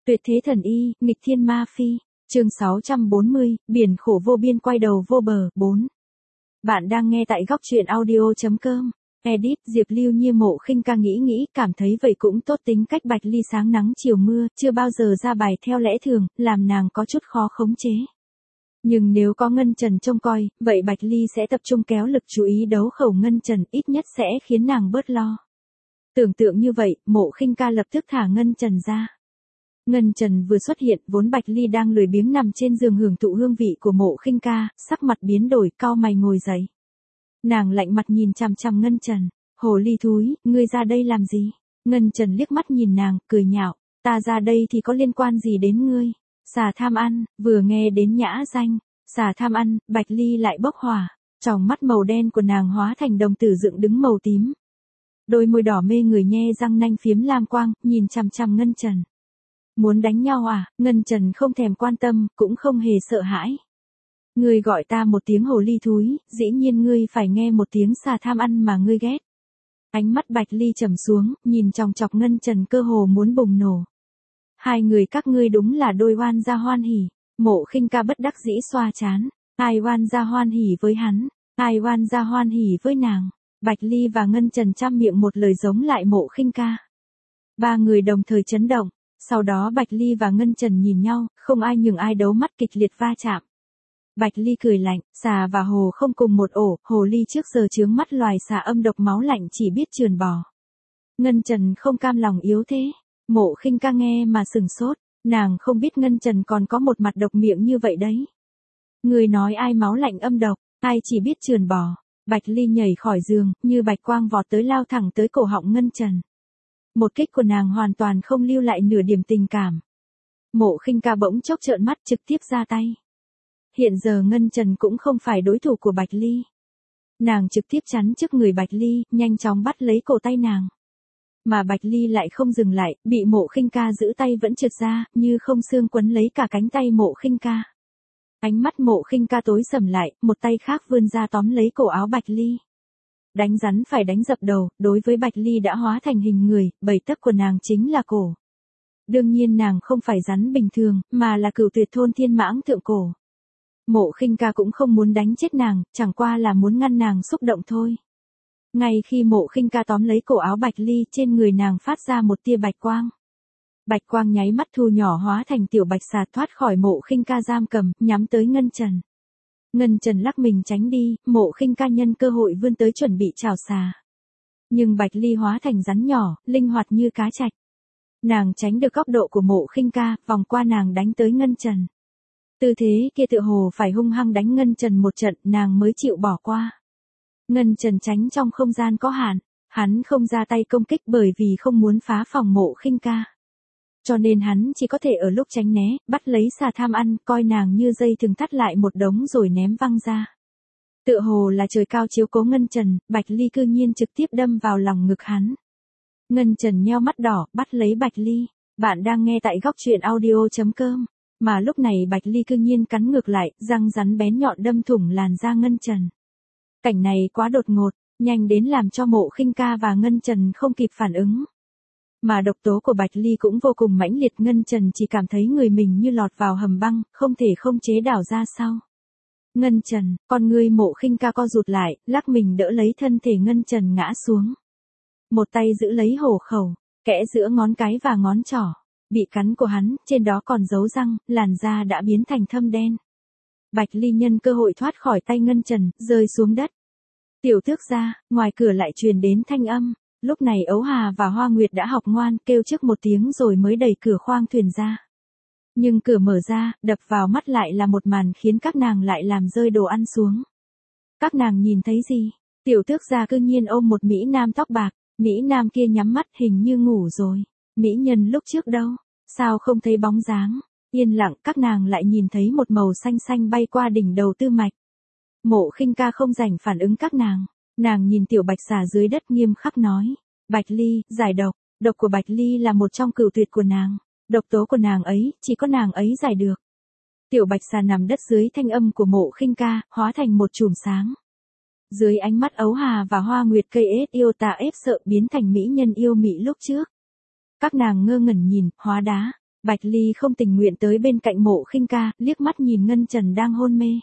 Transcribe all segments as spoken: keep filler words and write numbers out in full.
Tuyệt thế thần y, nghịch thiên ma phi. Chương sáu trăm bốn mươi, biển khổ vô biên quay đầu vô bờ, bốn. Bạn đang nghe tại góc truyện audio chấm com. Edit, Diệp Lưu Như Mộ Khinh Ca nghĩ nghĩ, cảm thấy vậy cũng tốt, tính cách Bạch Ly sáng nắng chiều mưa, chưa bao giờ ra bài theo lẽ thường, làm nàng có chút khó khống chế. Nhưng nếu có Ngân Trần trông coi, vậy Bạch Ly sẽ tập trung kéo lực chú ý đấu khẩu Ngân Trần, ít nhất sẽ khiến nàng bớt lo. Tưởng tượng như vậy, Mộ Khinh Ca lập tức thả Ngân Trần ra. Ngân Trần vừa xuất hiện, vốn Bạch Ly đang lười biếng nằm trên giường hưởng thụ hương vị của Mộ Khinh Ca, sắc mặt biến đổi, cau mày ngồi dậy. Nàng lạnh mặt nhìn chằm chằm Ngân Trần, "Hồ ly thúi, ngươi ra đây làm gì?" Ngân Trần liếc mắt nhìn nàng, cười nhạo, "Ta ra đây thì có liên quan gì đến ngươi? Xà tham ăn." Vừa nghe đến nhã danh xà tham ăn, Bạch Ly lại bốc hỏa, tròng mắt màu đen của nàng hóa thành đồng tử dựng đứng màu tím. Đôi môi đỏ mê người nhe răng nanh phiếm lam quang, nhìn chằm chằm Ngân Trần. "Muốn đánh nhau à?" Ngân Trần không thèm quan tâm, cũng không hề sợ hãi. "Ngươi gọi ta một tiếng hồ ly thúi, dĩ nhiên ngươi phải nghe một tiếng xà tham ăn mà ngươi ghét." Ánh mắt Bạch Ly trầm xuống, nhìn chòng chọc Ngân Trần cơ hồ muốn bùng nổ. "Hai người các ngươi đúng là đôi oan gia hoan hỉ." Mộ Khinh Ca bất đắc dĩ xoa trán, ai oan gia hoan hỉ với hắn, ai oan gia hoan hỉ với nàng. Bạch Ly và Ngân Trần trăm miệng một lời giống lại Mộ Khinh Ca. Ba người đồng thời chấn động. Sau đó Bạch Ly và Ngân Trần nhìn nhau, không ai nhường ai, đấu mắt kịch liệt va chạm. Bạch Ly cười lạnh, xà và hồ không cùng một ổ, hồ ly trước giờ chướng mắt loài xà âm độc máu lạnh chỉ biết trườn bò. Ngân Trần không cam lòng yếu thế. Mộ Khinh Ca nghe mà sừng sốt, nàng không biết Ngân Trần còn có một mặt độc miệng như vậy đấy. Người nói ai máu lạnh âm độc, ai chỉ biết trườn bò. Bạch Ly nhảy khỏi giường, như bạch quang vọt tới, lao thẳng tới cổ họng Ngân Trần. Một kích của nàng hoàn toàn không lưu lại nửa điểm tình cảm. Mộ Khinh Ca bỗng chốc trợn mắt, trực tiếp ra tay. Hiện giờ Ngân Trần cũng không phải đối thủ của Bạch Ly. Nàng trực tiếp chắn trước người Bạch Ly, nhanh chóng bắt lấy cổ tay nàng. Mà Bạch Ly lại không dừng lại, bị Mộ Khinh Ca giữ tay vẫn trượt ra, như không xương quấn lấy cả cánh tay Mộ Khinh Ca. Ánh mắt Mộ Khinh Ca tối sầm lại, một tay khác vươn ra tóm lấy cổ áo Bạch Ly. Đánh rắn phải đánh dập đầu, đối với Bạch Ly đã hóa thành hình người, bảy tấc của nàng chính là cổ. Đương nhiên nàng không phải rắn bình thường, mà là cửu tuyệt thôn thiên mãng thượng cổ. Mộ Khinh Ca cũng không muốn đánh chết nàng, chẳng qua là muốn ngăn nàng xúc động thôi. Ngay khi Mộ Khinh Ca tóm lấy cổ áo Bạch Ly, trên người nàng phát ra một tia bạch quang. Bạch quang nháy mắt thu nhỏ hóa thành tiểu bạch xà, thoát khỏi Mộ Khinh Ca giam cầm, nhắm tới Ngân Trần. Ngân Trần lắc mình tránh đi, Mộ Khinh Ca nhân cơ hội vươn tới chuẩn bị chảo xà. Nhưng Bạch Ly hóa thành rắn nhỏ, linh hoạt như cá trạch. Nàng tránh được góc độ của Mộ Khinh Ca, vòng qua nàng đánh tới Ngân Trần. Tư thế kia tựa hồ phải hung hăng đánh Ngân Trần một trận, nàng mới chịu bỏ qua. Ngân Trần tránh trong không gian có hạn, hắn không ra tay công kích bởi vì không muốn phá phòng Mộ Khinh Ca. Cho nên hắn chỉ có thể ở lúc tránh né, bắt lấy xà tham ăn, coi nàng như dây thừng thắt lại một đống rồi ném văng ra. Tựa hồ là trời cao chiếu cố Ngân Trần, Bạch Ly cư nhiên trực tiếp đâm vào lòng ngực hắn. Ngân Trần nheo mắt đỏ, bắt lấy Bạch Ly. Bạn đang nghe tại góc truyện audio chấm com. Mà lúc này Bạch Ly cư nhiên cắn ngược lại, răng rắn bén nhọn đâm thủng làn da Ngân Trần. Cảnh này quá đột ngột, nhanh đến làm cho Mộ Khinh Ca và Ngân Trần không kịp phản ứng. Mà độc tố của Bạch Ly cũng vô cùng mãnh liệt, Ngân Trần chỉ cảm thấy người mình như lọt vào hầm băng, không thể không chế đảo ra sau. Ngân Trần, con ngươi Mộ Khinh Ca co rụt lại, lắc mình đỡ lấy thân thể Ngân Trần ngã xuống. Một tay giữ lấy hổ khẩu, kẽ giữa ngón cái và ngón trỏ. Bị cắn của hắn, trên đó còn dấu răng, làn da đã biến thành thâm đen. Bạch Ly nhân cơ hội thoát khỏi tay Ngân Trần, rơi xuống đất. Tiểu Tước gia, ngoài cửa lại truyền đến thanh âm. Lúc này Ấu Hà và Hoa Nguyệt đã học ngoan, kêu trước một tiếng rồi mới đẩy cửa khoang thuyền ra. Nhưng cửa mở ra, đập vào mắt lại là một màn khiến các nàng lại làm rơi đồ ăn xuống. Các nàng nhìn thấy gì? Tiểu Tước gia cư nhiên ôm một mỹ nam tóc bạc, mỹ nam kia nhắm mắt hình như ngủ rồi. Mỹ nhân lúc trước đâu? Sao không thấy bóng dáng? Yên lặng, các nàng lại nhìn thấy một màu xanh xanh bay qua đỉnh đầu Tư Mạch. Mộ Khinh Ca không rảnh phản ứng các nàng. Nàng nhìn tiểu bạch xà dưới đất nghiêm khắc nói. Bạch Ly, giải độc. Độc của Bạch Ly là một trong cửu tuyệt của nàng. Độc tố của nàng ấy, chỉ có nàng ấy giải được. Tiểu bạch xà nằm đất dưới thanh âm của Mộ Khinh Ca, hóa thành một chùm sáng. Dưới ánh mắt Ấu Hà và Hoa Nguyệt cây ết yêu tà ép sợ biến thành mỹ nhân yêu mị lúc trước. Các nàng ngơ ngẩn nhìn, hóa đá. Bạch Ly không tình nguyện tới bên cạnh Mộ Khinh Ca, liếc mắt nhìn Ngân Trần đang hôn mê.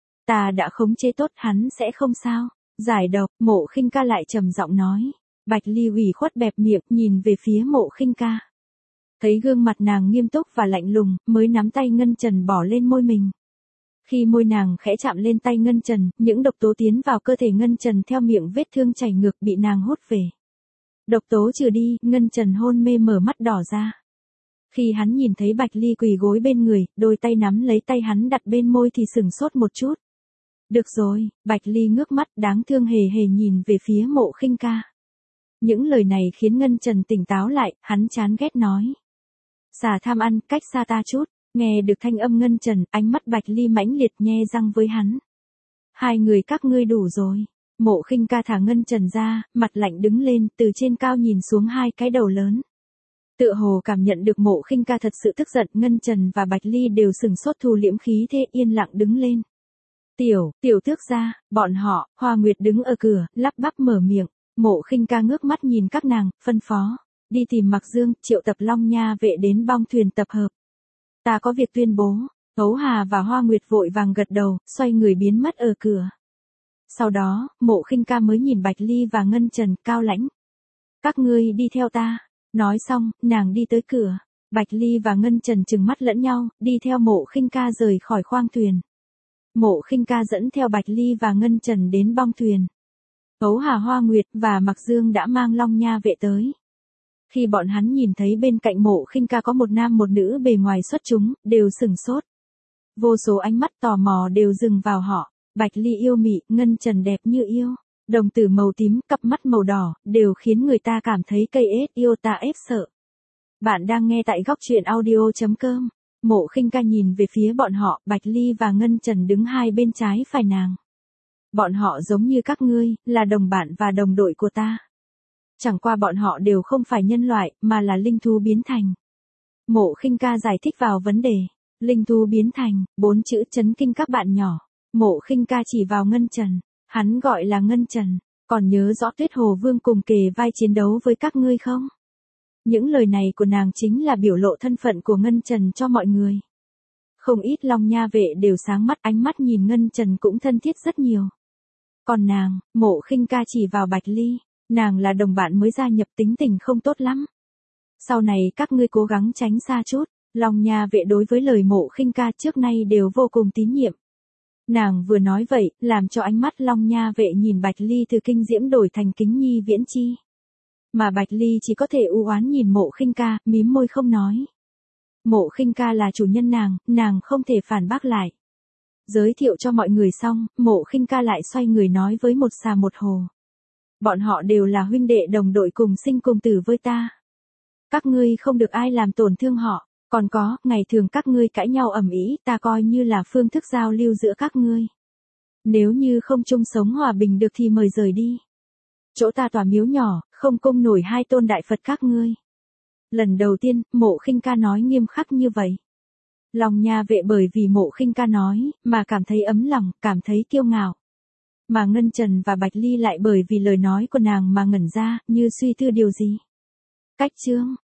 Ta đã khống chế tốt hắn sẽ không sao. Giải độc, Mộ Khinh Ca lại trầm giọng nói. Bạch Ly ủy khuất bẹp miệng, nhìn về phía Mộ Khinh Ca. Thấy gương mặt nàng nghiêm túc và lạnh lùng, mới nắm tay Ngân Trần bỏ lên môi mình. Khi môi nàng khẽ chạm lên tay Ngân Trần, những độc tố tiến vào cơ thể Ngân Trần theo miệng vết thương chảy ngược bị nàng hút về. Độc tố trừ đi, Ngân Trần hôn mê mở mắt đỏ ra. Khi hắn nhìn thấy Bạch Ly quỳ gối bên người, đôi tay nắm lấy tay hắn đặt bên môi thì sửng sốt một chút. Được rồi, Bạch Ly ngước mắt đáng thương hề hề nhìn về phía Mộ Khinh Ca. Những lời này khiến Ngân Trần tỉnh táo lại, hắn chán ghét nói. Xà tham ăn, cách xa ta chút. Nghe được thanh âm Ngân Trần, ánh mắt Bạch Ly mãnh liệt nhe răng với hắn. Hai người các ngươi đủ rồi. Mộ Khinh Ca thả Ngân Trần ra, mặt lạnh đứng lên, từ trên cao nhìn xuống hai cái đầu lớn. Tựa hồ cảm nhận được Mộ Khinh Ca thật sự tức giận, Ngân Trần và Bạch Ly đều sừng sốt thu liễm khí thế yên lặng đứng lên. Tiểu, tiểu tước gia, bọn họ, Hoa Nguyệt đứng ở cửa, lắp bắp mở miệng. Mộ Khinh Ca ngước mắt nhìn các nàng, phân phó. Đi tìm Mặc Dương, triệu tập Long Nha vệ đến bong thuyền tập hợp. Ta có việc tuyên bố. Ấu Hà và Hoa Nguyệt vội vàng gật đầu, xoay người biến mất ở cửa. Sau đó, Mộ Khinh Ca mới nhìn Bạch Ly và Ngân Trần, cao lãnh. Các ngươi đi theo ta. Nói xong, nàng đi tới cửa. Bạch Ly và Ngân Trần trừng mắt lẫn nhau, đi theo Mộ Khinh Ca rời khỏi khoang thuyền. Mộ Khinh Ca dẫn theo Bạch Ly và Ngân Trần đến bong thuyền. Ấu Hà, Hoa Nguyệt và Mặc Dương đã mang Long Nha vệ tới. Khi bọn hắn nhìn thấy bên cạnh Mộ Khinh Ca có một nam một nữ bề ngoài xuất chúng, đều sửng sốt. Vô số ánh mắt tò mò đều dừng vào họ. Bạch Ly yêu mị, Ngân Trần đẹp như yêu. Đồng tử màu tím, cặp mắt màu đỏ, đều khiến người ta cảm thấy cây ết yêu ta ép sợ. Bạn đang nghe tại góc truyện audio chấm com. Mộ Khinh Ca nhìn về phía bọn họ, Bạch Ly và Ngân Trần đứng hai bên trái phải nàng. Bọn họ giống như các ngươi, là đồng bạn và đồng đội của ta. Chẳng qua bọn họ đều không phải nhân loại, mà là linh thú biến thành. Mộ Khinh Ca giải thích vào vấn đề. Linh thú biến thành, bốn chữ chấn kinh các bạn nhỏ. Mộ Khinh Ca chỉ vào Ngân Trần. Hắn gọi là Ngân Trần. Còn nhớ rõ Tuyết Hồ Vương cùng kề vai chiến đấu với các ngươi không? Những lời này của nàng chính là biểu lộ thân phận của Ngân Trần cho mọi người. Không ít Long Nha vệ đều sáng mắt, ánh mắt nhìn Ngân Trần cũng thân thiết rất nhiều. Còn nàng, Mộ Khinh Ca chỉ vào Bạch Ly. Nàng là đồng bạn mới gia nhập, tính tình không tốt lắm. Sau này các ngươi cố gắng tránh xa chút. Long Nha vệ đối với lời Mộ Khinh Ca trước nay đều vô cùng tín nhiệm. Nàng vừa nói vậy, làm cho ánh mắt Long Nha vệ nhìn Bạch Ly từ kinh diễm đổi thành kính nhi viễn chi. Mà Bạch Ly chỉ có thể u oán nhìn Mộ Khinh Ca, mím môi không nói. Mộ Khinh Ca là chủ nhân nàng, nàng không thể phản bác lại. Giới thiệu cho mọi người xong, Mộ Khinh Ca lại xoay người nói với một xà một hồ. Bọn họ đều là huynh đệ đồng đội cùng sinh cùng tử với ta. Các ngươi không được ai làm tổn thương họ. Còn có, ngày thường các ngươi cãi nhau ầm ĩ, ta coi như là phương thức giao lưu giữa các ngươi. Nếu như không chung sống hòa bình được thì mời rời đi. Chỗ ta tòa miếu nhỏ, không cung nổi hai tôn đại Phật các ngươi. Lần đầu tiên, Mộ Khinh Ca nói nghiêm khắc như vậy. Long Nha vệ bởi vì Mộ Khinh Ca nói, mà cảm thấy ấm lòng, cảm thấy kiêu ngạo. Mà Ngân Trần và Bạch Ly lại bởi vì lời nói của nàng mà ngẩn ra, như suy tư điều gì. Cách chương